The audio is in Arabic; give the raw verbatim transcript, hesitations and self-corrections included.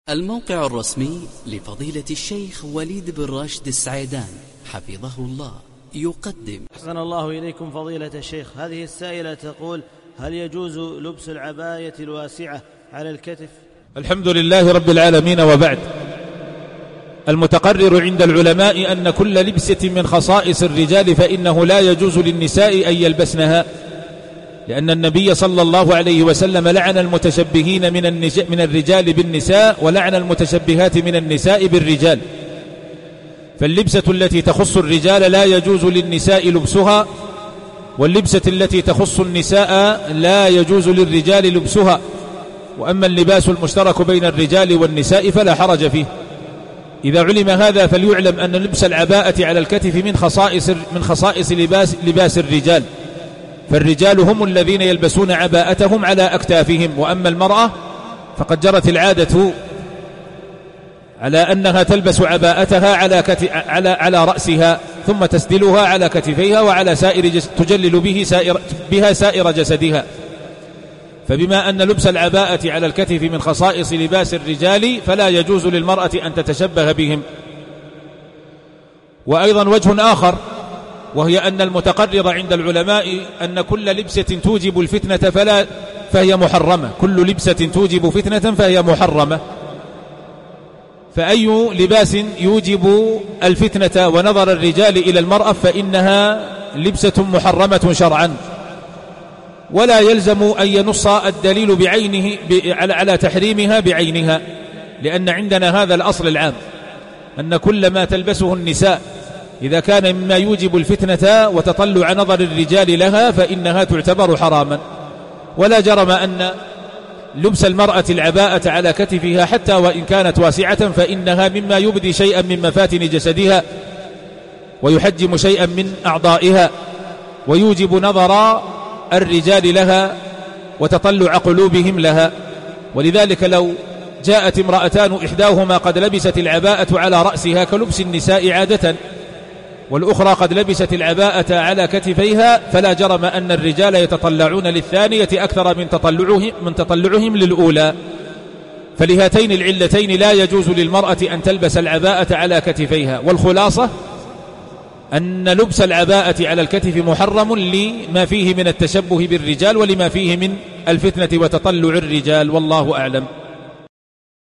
الموقع الرسمي لفضيلة الشيخ وليد بن راشد السعيدان حفظه الله يقدم. أحسن الله إليكم فضيلة الشيخ. هذه السائلة تقول: هل يجوز لبس العباية الواسعة على الكتف؟ الحمد لله رب العالمين، وبعد. المتقرر عند العلماء أن كل لبسة من خصائص الرجال فإنه لا يجوز للنساء أن يلبسنها، لأن النبي صلى الله عليه وسلم لعن المتشبهين من, من الرجال بالنساء، ولعن المتشبهات من النساء بالرجال. فاللبسة التي تخص الرجال لا يجوز للنساء لبسها، واللبسة التي تخص النساء لا يجوز للرجال لبسها. وأما اللباس المشترك بين الرجال والنساء فلا حرج فيه. إذا علم هذا فليعلم أن لبس العباءة على الكتف من خصائص من خصائص لباس, لباس الرجال، فالرجال هم الذين يلبسون عباءتهم على أكتافهم، وأما المرأة فقد جرت العادة على أنها تلبس عباءتها على, كت... على... على رأسها، ثم تسدلها على كتفيها وعلى سائر جس... تجلل به سائر... بها سائر جسدها. فبما أن لبس العباءة على الكتف من خصائص لباس الرجال فلا يجوز للمرأة أن تتشبه بهم. وأيضا وجه آخر، وهي أن المتقرر عند العلماء أن كل لبسة توجب الفتنة فلا فهي محرمة، كل لبسة توجب فتنة فهي محرمة. فأي لباس يوجب الفتنة ونظر الرجال إلى المرأة فإنها لبسة محرمة شرعا، ولا يلزم أن ينص الدليل بعينه على تحريمها بعينها، لأن عندنا هذا الأصل العام أن كل ما تلبسه النساء إذا كان مما يوجب الفتنة وتطلع نظر الرجال لها فإنها تعتبر حراما. ولا جرم أن لبس المرأة العباءة على كتفها حتى وإن كانت واسعة فإنها مما يبدي شيئا من مفاتن جسدها ويحجم شيئا من أعضائها، ويوجب نظر الرجال لها وتطلع قلوبهم لها. ولذلك لو جاءت امرأتان إحداهما قد لبست العباءة على رأسها كلبس النساء عادة، والأخرى قد لبست العباءة على كتفيها، فلا جرم أن الرجال يتطلعون للثانية أكثر من تطلعهم, من تطلعهم للأولى. فلهاتين العلتين لا يجوز للمرأة أن تلبس العباءة على كتفيها. والخلاصة أن لبس العباءة على الكتف محرم لما فيه من التشبه بالرجال ولما فيه من الفتنة وتطلع الرجال، والله أعلم.